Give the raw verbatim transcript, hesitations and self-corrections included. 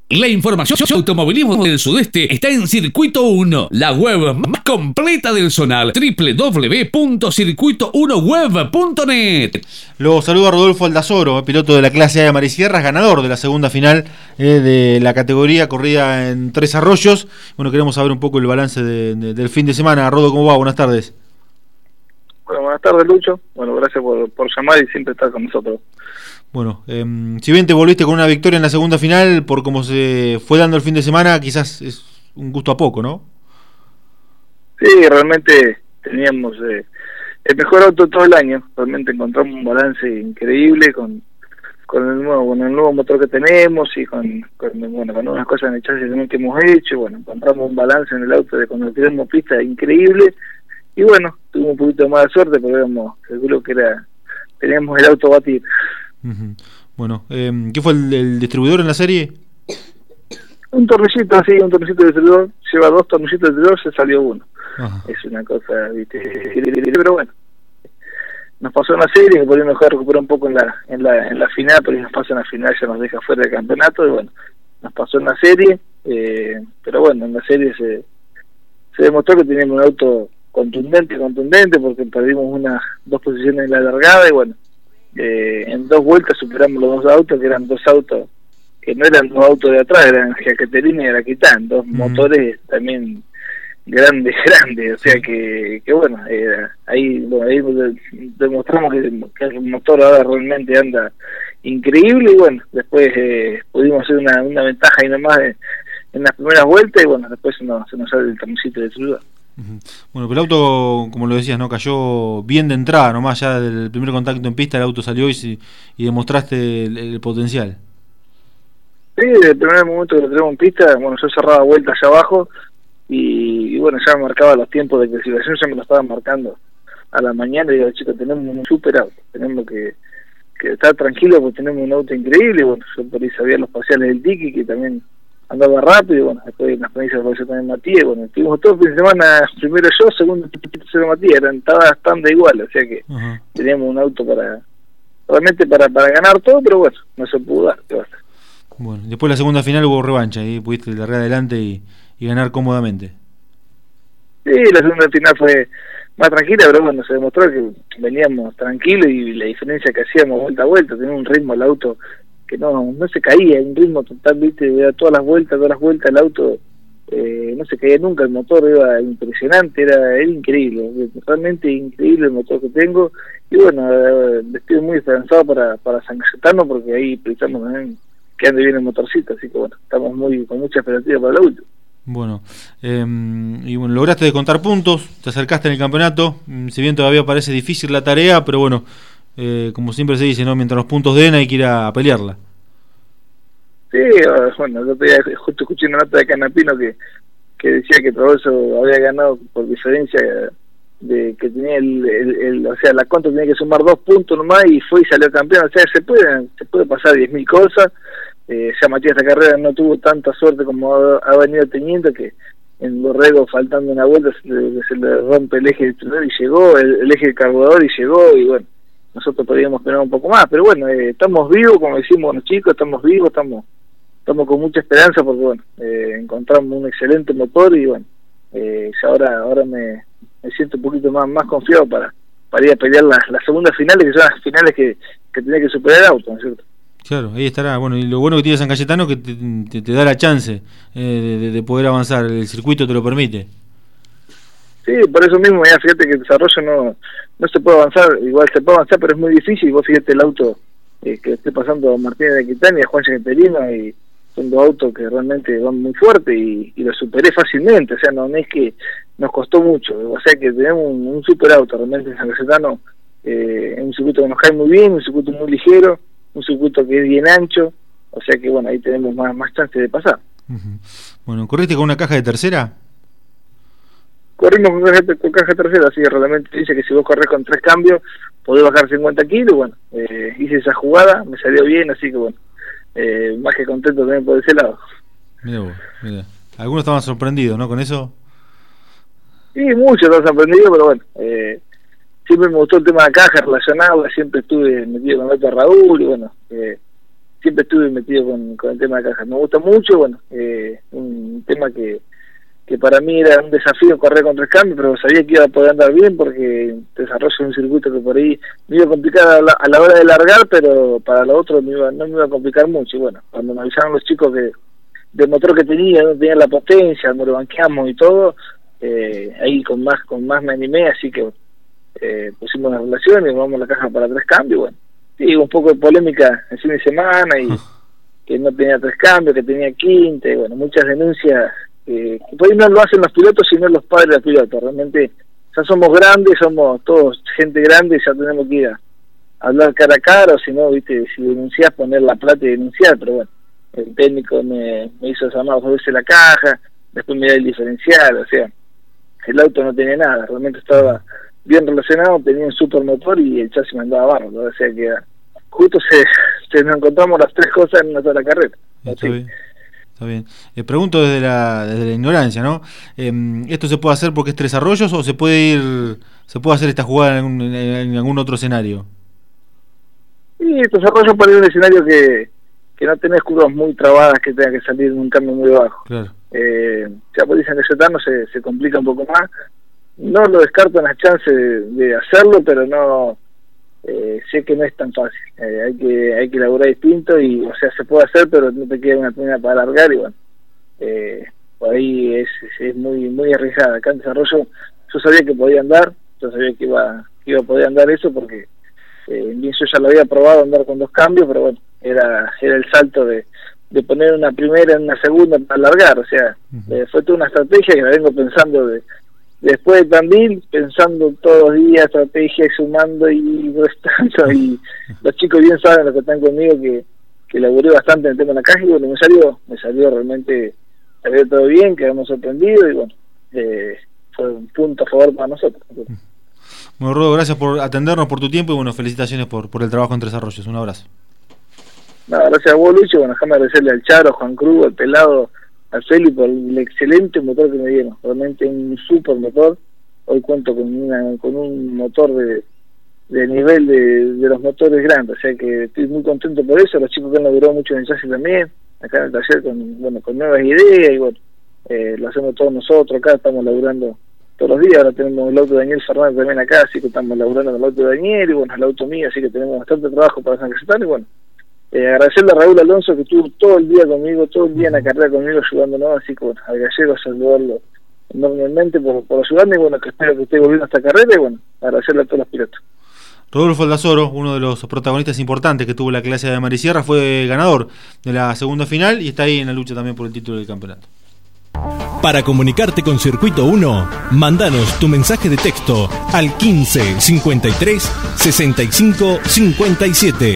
La información sobre automovilismo del sudeste está en Circuito uno, la web más completa del zonal, doble u doble u doble u punto circuito uno web punto net. Lo saluda Rodolfo Aldazoro, piloto de la clase A de Marisierras, ganador de la segunda final eh, de la categoría corrida en Tres Arroyos. Bueno, queremos saber un poco el balance de, de, del fin de semana. Rodo, ¿cómo va? Buenas tardes. Bueno, buenas tardes, Lucho. Bueno, gracias por, por llamar y siempre estar con nosotros. Bueno, eh, si bien te volviste con una victoria en la segunda final, por cómo se fue dando el fin de semana, quizás es un gusto a poco, ¿no? Sí, realmente teníamos eh, el mejor auto todo el año. Realmente encontramos un balance increíble con con el nuevo con el nuevo motor que tenemos y con, con bueno con unas cosas en el chasis también que hemos hecho. Bueno, encontramos un balance en el auto de cuando tiramos pista increíble. Y bueno, tuvimos un poquito más de suerte, pero éramos, seguro que era teníamos el auto a batir. Uh-huh. Bueno, eh, ¿qué fue el, el distribuidor en la serie? Un tornillito así, un tornillito de distribuidor, lleva dos tornillitos de distribuidor, se salió uno. Ajá. Es una cosa, viste, pero bueno, nos pasó una serie que por ahí nos dejó recuperar un poco en la en la en la final, pero nos pasa en la final, ya nos deja fuera del campeonato, y bueno, nos pasó en la serie, eh, pero bueno, en la serie se, se demostró que teníamos un auto contundente, contundente, porque perdimos unas dos posiciones en la largada, y bueno, Eh, en dos vueltas superamos los dos autos, que eran dos autos que no eran dos autos de atrás, eran Jaqueterina y Araquitán, dos mm. motores también grandes, grandes, o sea que, que bueno, eh, ahí, bueno, ahí demostramos que, que el motor ahora realmente anda increíble, y bueno, después eh, pudimos hacer una, una ventaja y nomás en, en las primeras vueltas, y bueno, después se nos, se nos sale el camioncito de ciudad. Uh-huh. Bueno, pero el auto, como lo decías, no cayó bien de entrada, nomás ya del primer contacto en pista el auto salió y, y demostraste el, el potencial. Sí, desde el primer momento que lo tenemos en pista, bueno, yo cerraba vueltas allá abajo y, y bueno, ya me marcaba los tiempos de clasificación, ya me lo estaban marcando a la mañana, y digo, chicos, tenemos un super auto, tenemos que, que estar tranquilos porque tenemos un auto increíble. Y bueno, yo por ahí sabía los parciales del Tiki, que también andaba rápido, y bueno, después en las provincias apareció también Matías, y bueno, estuvimos todo el fin de semana, primero yo, segundo tercero Matías, eran, estaba bastante igual, o sea que uh-huh. teníamos un auto para, realmente para, para ganar todo, pero bueno, no se pudo dar, ¿qué va a hacer? Bueno, después de la segunda final hubo revancha, y pudiste largar adelante y, y ganar cómodamente. Sí, la segunda final fue más tranquila, pero bueno, se demostró que veníamos tranquilos, y la diferencia que hacíamos vuelta a vuelta, tenía un ritmo el auto que no no se caía, un ritmo total, viste, todas las vueltas, todas las vueltas el auto eh, no se caía nunca, el motor era impresionante, era, era increíble, realmente increíble el motor que tengo, y bueno, eh, estoy muy esperanzado para, para San Cayetano, porque ahí pensamos también que ande bien el motorcito, así que bueno, estamos muy con mucha expectativa para la última. Bueno, eh, y bueno, lograste descontar puntos, te acercaste en el campeonato, si bien todavía parece difícil la tarea, pero bueno, Eh, como siempre se dice, ¿no? Mientras los puntos den hay que ir a, a pelearla. Sí, bueno, el otro día justo escuché una nota de Canapino que, que decía que Traverso había ganado por diferencia de que tenía el, el, el o sea, la contra tenía que sumar dos puntos nomás y fue y salió campeón. O sea, se puede se puede pasar diez mil cosas. Eh, ya Matías esta carrera no tuvo tanta suerte como ha, ha venido teniendo, que en Borrego, faltando una vuelta, se le, se le rompe el eje del y llegó, el, el eje del carburador y llegó, y bueno, nosotros podríamos esperar un poco más, pero bueno, eh, estamos vivos, como decimos los chicos, estamos vivos, estamos estamos con mucha esperanza, porque bueno, eh, encontramos un excelente motor, y bueno, eh, ya ahora ahora me, me siento un poquito más más confiado para para ir a pelear las, las segundas finales, que son las finales que, que tenía que superar el auto, ¿no es cierto? Claro, ahí estará. Bueno, y lo bueno que tiene San Cayetano que te, te, te da la chance eh, de, de poder avanzar, el circuito te lo permite. Sí, por eso mismo, ya fíjate que el desarrollo no no se puede avanzar, igual se puede avanzar, pero es muy difícil. Vos fíjate el auto eh, que esté pasando a Martínez de Aquitania y a Juan Jaqueterina, y son dos autos que realmente van muy fuerte, y, y los superé fácilmente, o sea, no, no es que nos costó mucho, o sea que tenemos un, un super auto realmente en San Cayetano, eh, un circuito que nos cae muy bien, un circuito muy ligero, un circuito que es bien ancho, o sea que bueno, ahí tenemos más, más chances de pasar. Uh-huh. Bueno, ¿corriste con una caja de tercera? Corrimos con caja, con caja tercera, así que realmente dice que si vos corres con tres cambios podés bajar cincuenta kilos, bueno, eh, hice esa jugada, me salió bien, así que bueno, eh, más que contento también por ese lado. Mira vos, mira. Algunos estaban sorprendidos, ¿no? Con eso. Sí, muchos estaban sorprendidos, pero bueno, eh, siempre me gustó el tema de la caja, relacionado, siempre estuve metido con el otro Raúl, y bueno, eh, siempre estuve metido con, con el tema de caja. Me gusta mucho, bueno, eh, un tema que, que para mí era un desafío correr con tres cambios, pero sabía que iba a poder andar bien porque desarrollo un circuito que por ahí me iba a complicar a la, a la hora de largar, pero para lo otro me iba, no me iba a complicar mucho. Y bueno, cuando me avisaron los chicos que del motor que tenía, no tenía la potencia, cuando lo banqueamos y todo, eh, ahí con más con más me animé, así que eh, pusimos la relación y vamos a la caja para tres cambios. Bueno, sí, un poco de polémica el fin de semana y que no tenía tres cambios, que tenía quinta, y bueno, muchas denuncias que, que por ahí no lo hacen los pilotos sino los padres de los pilotos. Realmente ya somos grandes, somos todos gente grande, ya tenemos que ir a hablar cara a cara, o si no, viste, si denunciás, poner la plata y denunciar. Pero bueno, el técnico me, me hizo llamar dos veces la caja, después me dio el diferencial, o sea, el auto no tenía nada, realmente estaba bien relacionado, tenía un super motor y el chasis me andaba bárbaro, o sea que justo se, se nos encontramos las tres cosas en una sola carrera. Está bien, está bien. Eh, pregunto desde la desde la ignorancia, ¿no? Eh, ¿Esto se puede hacer porque es Tres Arroyos o se puede ir, se puede hacer esta jugada en, algún, en algún otro escenario? Sí, Tres Arroyos por un escenario que, que no tenés curvas muy trabadas que tenga que salir en un cambio muy bajo. Claro. Eh, ya por dicen que Setano se, se complica un poco más. No lo descarto en las chances de, de hacerlo, pero no eh, sé que no es tan fácil. Eh, hay que hay que elaborar distinto y, o sea, se puede hacer, pero no te queda una pena para alargar y bueno, eh, por ahí es, es muy muy arriesgada. Acá en Desarrollo yo sabía que podía andar, yo sabía que iba que iba a poder andar eso porque eh, bien yo ya lo había probado andar con dos cambios, pero bueno, era era el salto de de poner una primera en una segunda para alargar, o sea, uh-huh. eh, fue toda una estrategia que la vengo pensando de después de Tandil, pensando todos los días, estrategia, sumando y restando, y los chicos bien saben, los que están conmigo, que, que laburé bastante en el tema de la caja, y bueno, me salió, me salió realmente, salió todo bien, quedamos sorprendidos, y bueno, eh, fue un punto a favor para nosotros. Bueno, Rodo, gracias por atendernos, por tu tiempo, y bueno, felicitaciones por, por el trabajo en Tres Arroyos, un abrazo. No, gracias a vos, Lucho, bueno, déjame agradecerle al Charo, a Juan Cruz, al Pelado, a Feli por el excelente motor que me dieron, realmente un super motor. Hoy cuento con una con un motor de, de nivel de, de los motores grandes, o sea que estoy muy contento por eso. Los chicos que han laburado mucho en el chasis también, acá en el taller con bueno con nuevas ideas, y bueno, eh, lo hacemos todos nosotros acá, estamos laburando todos los días. Ahora tenemos el auto de Daniel Fernández también acá, así que estamos laburando en el auto de Daniel, y bueno, el auto mío, así que tenemos bastante trabajo para San Cayetano, y bueno, Eh, agradecerle a Raúl Alonso que estuvo todo el día conmigo, todo el día en la carrera conmigo ayudándonos, así que bueno, al gallego saludarlo enormemente por, por ayudarme, y bueno, que espero que esté volviendo a esta carrera, y bueno, agradecerle a todos los pilotos. Rodolfo Aldazoro, uno de los protagonistas importantes que tuvo la clase de Marisierra, fue ganador de la segunda final y está ahí en la lucha también por el título del campeonato. Para comunicarte con Circuito uno, mandanos tu mensaje de texto al quince cincuenta y tres sesenta y cinco cincuenta y siete.